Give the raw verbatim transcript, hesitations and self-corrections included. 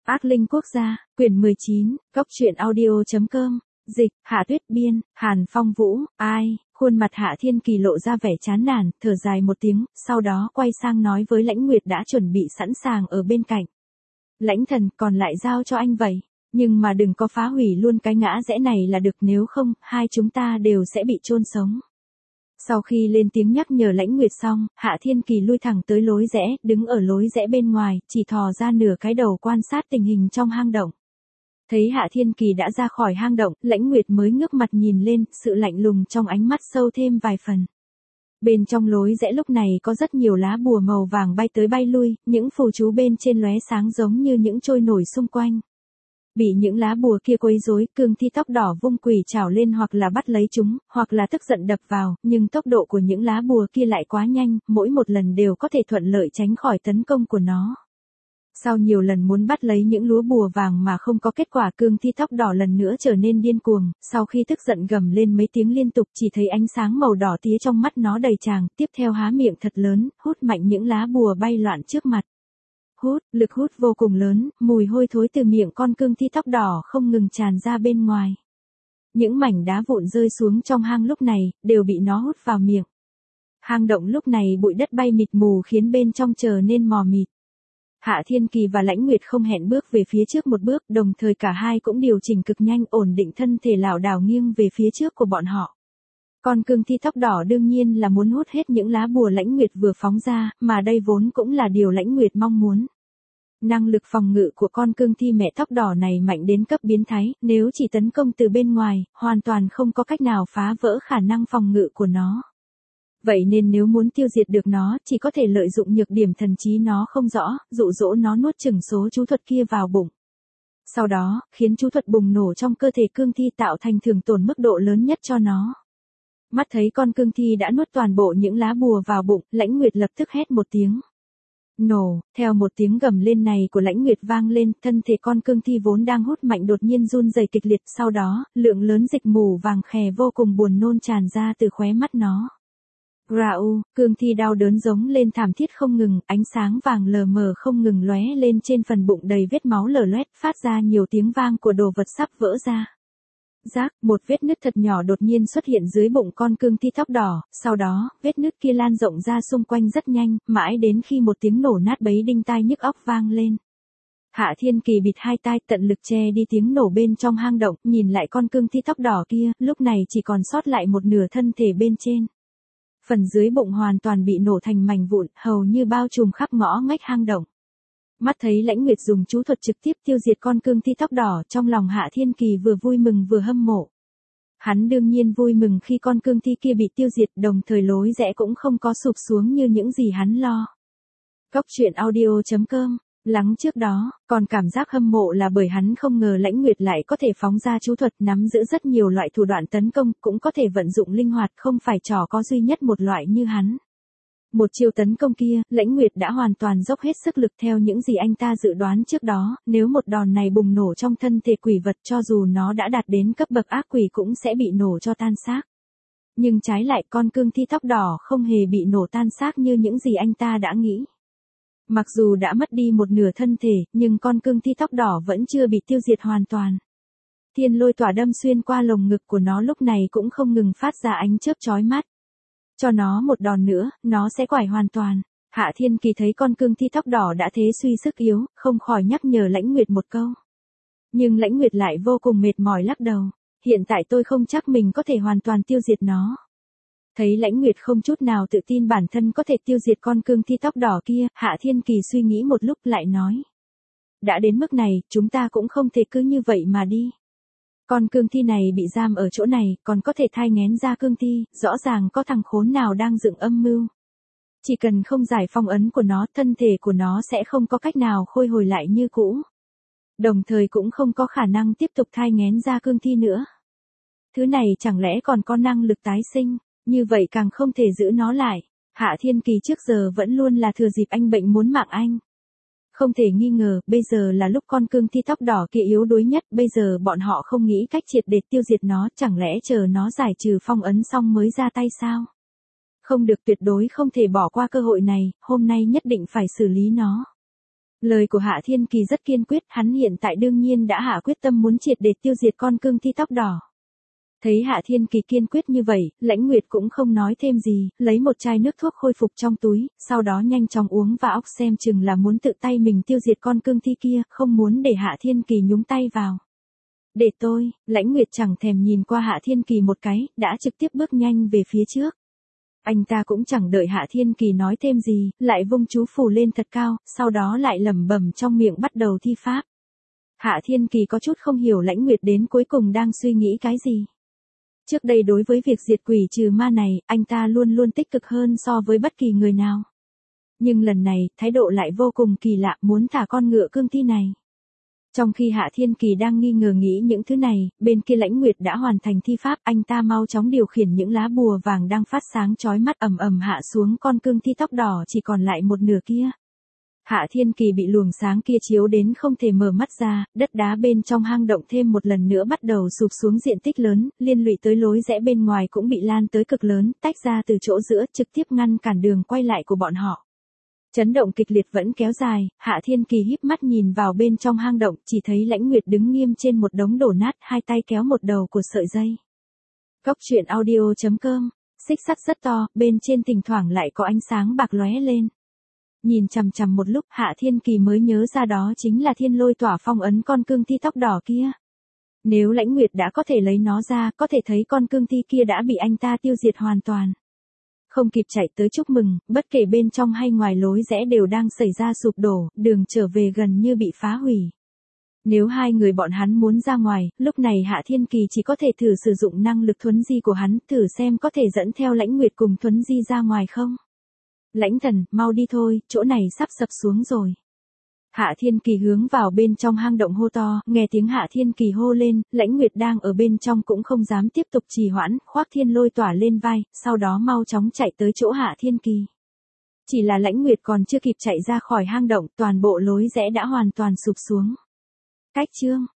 Ác linh quốc gia, quyển mười chín, góc truyện audio.com, dịch, Hạ Tuyết biên, Hàn Phong Vũ, ai, khuôn mặt Hạ Thiên Kỳ lộ ra vẻ chán nản, thở dài một tiếng, sau đó quay sang nói với Lãnh Nguyệt đã chuẩn bị sẵn sàng ở bên cạnh. Lãnh thần, còn lại giao cho anh vậy, nhưng mà đừng có phá hủy luôn cái ngã rẽ này là được, nếu không, hai chúng ta đều sẽ bị chôn sống. Sau khi lên tiếng nhắc nhở Lãnh Nguyệt xong, Hạ Thiên Kỳ lui thẳng tới lối rẽ, đứng ở lối rẽ bên ngoài, chỉ thò ra nửa cái đầu quan sát tình hình trong hang động. Thấy Hạ Thiên Kỳ đã ra khỏi hang động, Lãnh Nguyệt mới ngước mặt nhìn lên, sự lạnh lùng trong ánh mắt sâu thêm vài phần. Bên trong lối rẽ lúc này có rất nhiều lá bùa màu vàng bay tới bay lui, những phù chú bên trên lóe sáng giống như những trôi nổi xung quanh. Bị những lá bùa kia quấy rối, Cương Thi tóc đỏ vung quỷ trảo lên hoặc là bắt lấy chúng, hoặc là tức giận đập vào, nhưng tốc độ của những lá bùa kia lại quá nhanh, mỗi một lần đều có thể thuận lợi tránh khỏi tấn công của nó. Sau nhiều lần muốn bắt lấy những lúa bùa vàng mà không có kết quả, Cương Thi tóc đỏ lần nữa trở nên điên cuồng, sau khi tức giận gầm lên mấy tiếng liên tục, chỉ thấy ánh sáng màu đỏ tía trong mắt nó đầy tràng, tiếp theo há miệng thật lớn, hút mạnh những lá bùa bay loạn trước mặt. Hút, lực hút vô cùng lớn, mùi hôi thối từ miệng con Cương Thi tóc đỏ không ngừng tràn ra bên ngoài. Những mảnh đá vụn rơi xuống trong hang lúc này, đều bị nó hút vào miệng. Hang động lúc này bụi đất bay mịt mù khiến bên trong trở nên mò mịt. Hạ Thiên Kỳ và Lãnh Nguyệt không hẹn bước về phía trước một bước, đồng thời cả hai cũng điều chỉnh cực nhanh, ổn định thân thể lảo đảo nghiêng về phía trước của bọn họ. Con Cương Thi tóc đỏ đương nhiên là muốn hút hết những lá bùa Lãnh Nguyệt vừa phóng ra, mà đây vốn cũng là điều Lãnh Nguyệt mong muốn. Năng lực phòng ngự của con Cương Thi mẹ tóc đỏ này mạnh đến cấp biến thái, nếu chỉ tấn công từ bên ngoài, hoàn toàn không có cách nào phá vỡ khả năng phòng ngự của nó. Vậy nên nếu muốn tiêu diệt được nó, chỉ có thể lợi dụng nhược điểm thần trí nó không rõ, dụ dỗ nó nuốt chửng số chú thuật kia vào bụng. Sau đó, khiến chú thuật bùng nổ trong cơ thể Cương Thi tạo thành thương tổn mức độ lớn nhất cho nó. Mắt thấy con Cương Thi đã nuốt toàn bộ những lá bùa vào bụng, Lãnh Nguyệt lập tức hét một tiếng. Nổ, theo một tiếng gầm lên này của Lãnh Nguyệt vang lên, thân thể con Cương Thi vốn đang hút mạnh đột nhiên run rẩy kịch liệt, sau đó, lượng lớn dịch mù vàng khè vô cùng buồn nôn tràn ra từ khóe mắt nó. Rau, Cương Thi đau đớn giống lên thảm thiết không ngừng, ánh sáng vàng lờ mờ không ngừng lóe lên trên phần bụng đầy vết máu lở loét, phát ra nhiều tiếng vang của đồ vật sắp vỡ ra. Rác, một vết nứt thật nhỏ đột nhiên xuất hiện dưới bụng con Cương Thi tóc đỏ, sau đó, vết nứt kia lan rộng ra xung quanh rất nhanh, mãi đến khi một tiếng nổ nát bấy đinh tai nhức óc vang lên. Hạ Thiên Kỳ bịt hai tai, tận lực che đi tiếng nổ bên trong hang động, nhìn lại con Cương Thi tóc đỏ kia, lúc này chỉ còn sót lại một nửa thân thể bên trên. Phần dưới bụng hoàn toàn bị nổ thành mảnh vụn, hầu như bao trùm khắp ngõ ngách hang động. Mắt thấy Lãnh Nguyệt dùng chú thuật trực tiếp tiêu diệt con Cương Thi tóc đỏ, trong lòng Hạ Thiên Kỳ vừa vui mừng vừa hâm mộ. Hắn đương nhiên vui mừng khi con Cương Thi kia bị tiêu diệt, đồng thời lối rẽ cũng không có sụp xuống như những gì hắn lo. Góc truyện audio.com, lắng trước đó, còn cảm giác hâm mộ là bởi hắn không ngờ Lãnh Nguyệt lại có thể phóng ra chú thuật, nắm giữ rất nhiều loại thủ đoạn tấn công, cũng có thể vận dụng linh hoạt, không phải trò có duy nhất một loại như hắn. Một chiêu tấn công kia, Lãnh Nguyệt đã hoàn toàn dốc hết sức lực theo những gì anh ta dự đoán trước đó, nếu một đòn này bùng nổ trong thân thể quỷ vật cho dù nó đã đạt đến cấp bậc ác quỷ cũng sẽ bị nổ cho tan xác. Nhưng trái lại con Cương Thi tóc đỏ không hề bị nổ tan xác như những gì anh ta đã nghĩ. Mặc dù đã mất đi một nửa thân thể, nhưng con Cương Thi tóc đỏ vẫn chưa bị tiêu diệt hoàn toàn. Thiên lôi tỏa đâm xuyên qua lồng ngực của nó lúc này cũng không ngừng phát ra ánh chớp chói mắt. Cho nó một đòn nữa, nó sẽ quải hoàn toàn. Hạ Thiên Kỳ thấy con Cương Thi tóc đỏ đã thế suy sức yếu, không khỏi nhắc nhở Lãnh Nguyệt một câu. Nhưng Lãnh Nguyệt lại vô cùng mệt mỏi lắc đầu. Hiện tại tôi không chắc mình có thể hoàn toàn tiêu diệt nó. Thấy Lãnh Nguyệt không chút nào tự tin bản thân có thể tiêu diệt con Cương Thi tóc đỏ kia, Hạ Thiên Kỳ suy nghĩ một lúc lại nói. Đã đến mức này, chúng ta cũng không thể cứ như vậy mà đi. Con Cương Thi này bị giam ở chỗ này, còn có thể thai nghén ra Cương Thi, rõ ràng có thằng khốn nào đang dựng âm mưu. Chỉ cần không giải phong ấn của nó, thân thể của nó sẽ không có cách nào khôi hồi lại như cũ. Đồng thời cũng không có khả năng tiếp tục thai nghén ra Cương Thi nữa. Thứ này chẳng lẽ còn có năng lực tái sinh, như vậy càng không thể giữ nó lại. Hạ Thiên Kỳ trước giờ vẫn luôn là thừa dịp anh bệnh muốn mạng anh. Không thể nghi ngờ, bây giờ là lúc con Cương Thi tóc đỏ kia yếu đuối nhất, bây giờ bọn họ không nghĩ cách triệt để tiêu diệt nó, chẳng lẽ chờ nó giải trừ phong ấn xong mới ra tay sao? Không được, tuyệt đối không thể bỏ qua cơ hội này, hôm nay nhất định phải xử lý nó. Lời của Hạ Thiên Kỳ rất kiên quyết, hắn hiện tại đương nhiên đã hạ quyết tâm muốn triệt để tiêu diệt con cương thi tóc đỏ. Thấy Hạ Thiên Kỳ kiên quyết như vậy, Lãnh Nguyệt cũng không nói thêm gì, lấy một chai nước thuốc khôi phục trong túi, sau đó nhanh chóng uống và óc xem chừng là muốn tự tay mình tiêu diệt con cương thi kia, không muốn để Hạ Thiên Kỳ nhúng tay vào. Để tôi, Lãnh Nguyệt chẳng thèm nhìn qua Hạ Thiên Kỳ một cái, đã trực tiếp bước nhanh về phía trước. Anh ta cũng chẳng đợi Hạ Thiên Kỳ nói thêm gì, lại vung chú phù lên thật cao, sau đó lại lẩm bẩm trong miệng bắt đầu thi pháp. Hạ Thiên Kỳ có chút không hiểu Lãnh Nguyệt đến cuối cùng đang suy nghĩ cái gì. Trước đây đối với việc diệt quỷ trừ ma này, anh ta luôn luôn tích cực hơn so với bất kỳ người nào. Nhưng lần này, thái độ lại vô cùng kỳ lạ, muốn thả con ngựa cương thi này. Trong khi Hạ Thiên Kỳ đang nghi ngờ nghĩ những thứ này, bên kia Lãnh Nguyệt đã hoàn thành thi pháp, anh ta mau chóng điều khiển những lá bùa vàng đang phát sáng chói mắt ầm ầm hạ xuống con cương thi tóc đỏ chỉ còn lại một nửa kia. Hạ Thiên Kỳ bị luồng sáng kia chiếu đến không thể mở mắt ra, đất đá bên trong hang động thêm một lần nữa bắt đầu sụp xuống diện tích lớn, liên lụy tới lối rẽ bên ngoài cũng bị lan tới cực lớn, tách ra từ chỗ giữa, trực tiếp ngăn cản đường quay lại của bọn họ. Chấn động kịch liệt vẫn kéo dài, Hạ Thiên Kỳ híp mắt nhìn vào bên trong hang động, chỉ thấy Lãnh Nguyệt đứng nghiêm trên một đống đổ nát, hai tay kéo một đầu của sợi dây. Góc truyện audio chấm com, xích sắt rất to, bên trên thỉnh thoảng lại có ánh sáng bạc lóe lên. Nhìn chằm chằm một lúc, Hạ Thiên Kỳ mới nhớ ra đó chính là thiên lôi tỏa phong ấn con cương thi tóc đỏ kia. Nếu Lãnh Nguyệt đã có thể lấy nó ra, có thể thấy con cương thi kia đã bị anh ta tiêu diệt hoàn toàn. Không kịp chạy tới chúc mừng, bất kể bên trong hay ngoài lối rẽ đều đang xảy ra sụp đổ, đường trở về gần như bị phá hủy. Nếu hai người bọn hắn muốn ra ngoài, lúc này Hạ Thiên Kỳ chỉ có thể thử sử dụng năng lực thuấn di của hắn, thử xem có thể dẫn theo Lãnh Nguyệt cùng thuấn di ra ngoài không. Lãnh Thần, mau đi thôi, chỗ này sắp sập xuống rồi. Hạ Thiên Kỳ hướng vào bên trong hang động hô to, nghe tiếng Hạ Thiên Kỳ hô lên, Lãnh Nguyệt đang ở bên trong cũng không dám tiếp tục trì hoãn, khoác thiên lôi tỏa lên vai, sau đó mau chóng chạy tới chỗ Hạ Thiên Kỳ. Chỉ là Lãnh Nguyệt còn chưa kịp chạy ra khỏi hang động, toàn bộ lối rẽ đã hoàn toàn sụp xuống. Cách chương